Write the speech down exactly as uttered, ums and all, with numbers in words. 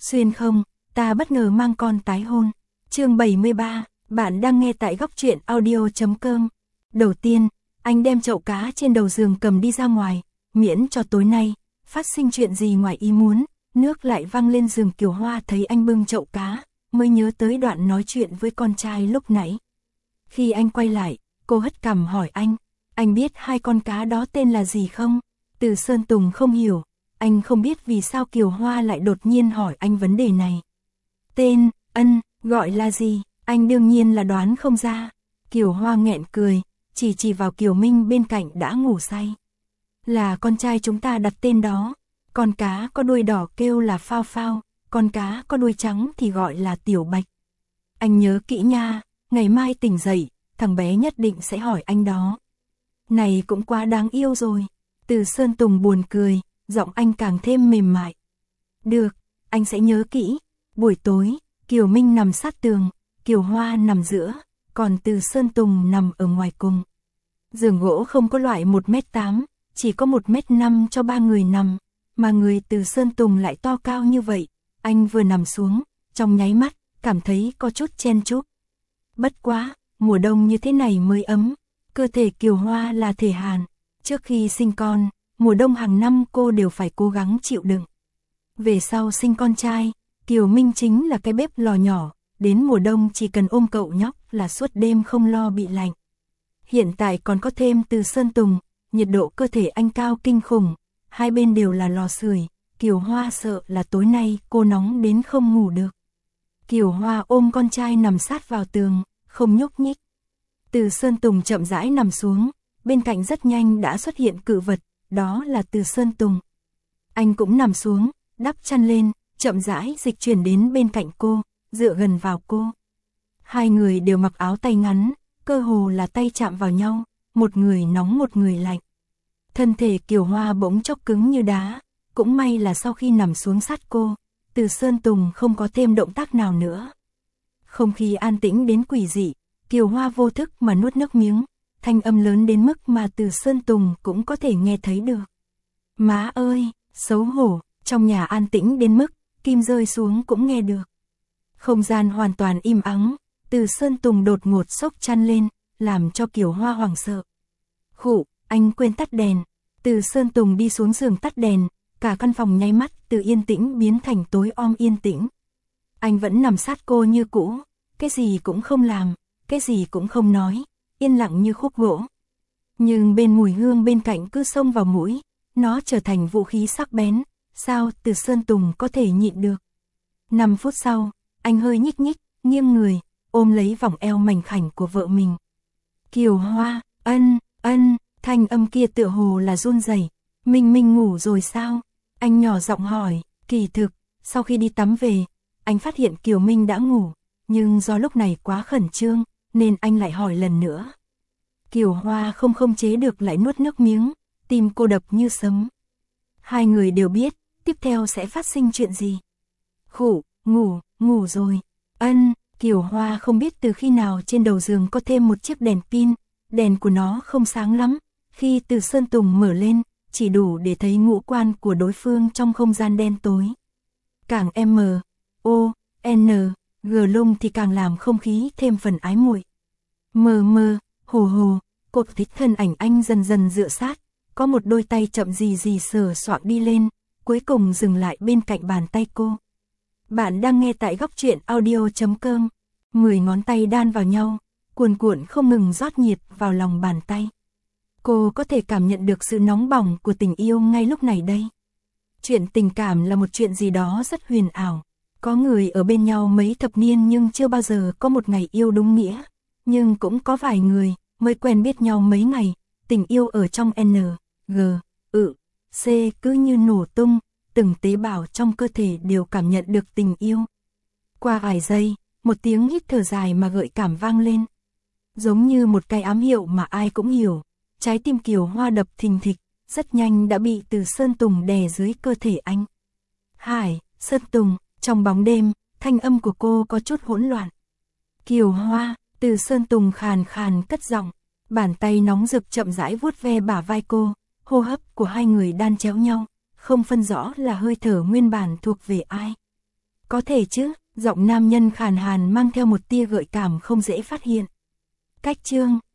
Xuyên không, ta bất ngờ mang con tái hôn. Chương bảy mươi ba, bạn đang nghe tại góc truyện audio chấm com. Đầu tiên, anh đem chậu cá trên đầu giường cầm đi ra ngoài, miễn cho tối nay phát sinh chuyện gì ngoài ý muốn. Nước lại văng lên giường. Kiều Hoa thấy anh bưng chậu cá, mới nhớ tới đoạn nói chuyện với con trai lúc nãy. Khi anh quay lại, cô hất cằm hỏi anh, anh biết hai con cá đó tên là gì không? Từ Sơn Tùng không hiểu, anh không biết vì sao Kiều Hoa lại đột nhiên hỏi anh vấn đề này. Tên, ân, gọi là gì? Anh đương nhiên là đoán không ra. Kiều Hoa nghẹn cười, chỉ chỉ vào Kiều Minh bên cạnh đã ngủ say. Là con trai chúng ta đặt tên đó. Con cá có đuôi đỏ kêu là Phao Phao, con cá có đuôi trắng thì gọi là Tiểu Bạch. Anh nhớ kỹ nha, ngày mai tỉnh dậy, thằng bé nhất định sẽ hỏi anh đó. Này cũng quá đáng yêu rồi. Từ Sơn Tùng buồn cười, giọng anh càng thêm mềm mại. Được, anh sẽ nhớ kỹ. Buổi tối, Kiều Minh nằm sát tường, Kiều Hoa nằm giữa, còn Từ Sơn Tùng nằm ở ngoài cùng. Giường gỗ không có loại một mét tám, chỉ có một mét năm cho ba người nằm, mà người Từ Sơn Tùng lại to cao như vậy. Anh vừa nằm xuống, trong nháy mắt, cảm thấy có chút chen chúc. Bất quá, mùa đông như thế này mới ấm, cơ thể Kiều Hoa là thể hàn. Trước khi sinh con, mùa đông hàng năm cô đều phải cố gắng chịu đựng. Về sau sinh con trai, Kiều Minh chính là cái bếp lò nhỏ, đến mùa đông chỉ cần ôm cậu nhóc là suốt đêm không lo bị lạnh. Hiện tại còn có thêm Từ Sơn Tùng, nhiệt độ cơ thể anh cao kinh khủng, hai bên đều là lò sưởi. Kiều Hoa sợ là tối nay cô nóng đến không ngủ được. Kiều Hoa ôm con trai nằm sát vào tường, không nhúc nhích. Từ Sơn Tùng chậm rãi nằm xuống, bên cạnh rất nhanh đã xuất hiện cự vật, đó là Từ Sơn Tùng. Anh cũng nằm xuống, đắp chăn lên, chậm rãi dịch chuyển đến bên cạnh cô, dựa gần vào cô. Hai người đều mặc áo tay ngắn, cơ hồ là tay chạm vào nhau, một người nóng một người lạnh. Thân thể Kiều Hoa bỗng chốc cứng như đá, cũng may là sau khi nằm xuống sát cô, Từ Sơn Tùng không có thêm động tác nào nữa. Không khí an tĩnh đến quỷ dị, Kiều Hoa vô thức mà nuốt nước miếng, thanh âm lớn đến mức mà Từ Sơn Tùng cũng có thể nghe thấy được. Má ơi, xấu hổ, trong nhà an tĩnh đến mức, kim rơi xuống cũng nghe được. Không gian hoàn toàn im ắng, Từ Sơn Tùng đột ngột xốc chăn lên, làm cho Kiều Hoa hoảng sợ. Khụ, anh quên tắt đèn. Từ Sơn Tùng đi xuống giường tắt đèn, cả căn phòng nháy mắt từ yên tĩnh biến thành tối om yên tĩnh. Anh vẫn nằm sát cô như cũ, cái gì cũng không làm, cái gì cũng không nói, yên lặng như khúc gỗ. Nhưng bên mùi hương bên cạnh cứ xông vào mũi, nó trở thành vũ khí sắc bén, sao Từ Sơn Tùng có thể nhịn được. Năm phút sau, anh hơi nhích nhích, nghiêng người, ôm lấy vòng eo mảnh khảnh của vợ mình. Kiều Hoa, ân, ân, thanh âm kia tựa hồ là run rẩy. Minh Minh ngủ rồi sao? Anh nhỏ giọng hỏi. Kỳ thực, sau khi đi tắm về, anh phát hiện Kiều Minh đã ngủ, nhưng do lúc này quá khẩn trương, nên anh lại hỏi lần nữa. Kiều Hoa không không chế được lại nuốt nước miếng, tim cô đập như sấm. Hai người đều biết, tiếp theo sẽ phát sinh chuyện gì. Khụ, ngủ, ngủ rồi. Ân, Kiều Hoa không biết từ khi nào trên đầu giường có thêm một chiếc đèn pin, đèn của nó không sáng lắm, khi Từ Sơn Tùng mở lên, chỉ đủ để thấy ngũ quan của đối phương trong không gian đen tối. Càng M, O, N, G lung thì càng làm không khí thêm phần ái muội. Mờ mờ, hồ hồ, cô thích thân ảnh anh dần dần dựa sát, có một đôi tay chậm gì gì sờ soạng đi lên, cuối cùng dừng lại bên cạnh bàn tay cô. Bạn đang nghe tại góc truyện audio chấm com. Mười ngón tay đan vào nhau, cuồn cuộn không ngừng rót nhiệt vào lòng bàn tay. Cô có thể cảm nhận được sự nóng bỏng của tình yêu ngay lúc này đây. Chuyện tình cảm là một chuyện gì đó rất huyền ảo. Có người ở bên nhau mấy thập niên nhưng chưa bao giờ có một ngày yêu đúng nghĩa. Nhưng cũng có vài người mới quen biết nhau mấy ngày, tình yêu ở trong N, G, ự, C cứ như nổ tung, từng tế bào trong cơ thể đều cảm nhận được tình yêu. Qua vài giây, một tiếng hít thở dài mà gợi cảm vang lên. Giống như một cái ám hiệu mà ai cũng hiểu. Trái tim Kiều Hoa đập thình thịch, rất nhanh đã bị Từ Sơn Tùng đè dưới cơ thể anh. Hải, Sơn Tùng, trong bóng đêm, thanh âm của cô có chút hỗn loạn. Kiều Hoa, Từ Sơn Tùng khàn khàn cất giọng, bàn tay nóng rực chậm rãi vuốt ve bả vai cô, hô hấp của hai người đan chéo nhau, không phân rõ là hơi thở nguyên bản thuộc về ai. Có thể chứ, giọng nam nhân khàn hàn mang theo một tia gợi cảm không dễ phát hiện. Cách chương,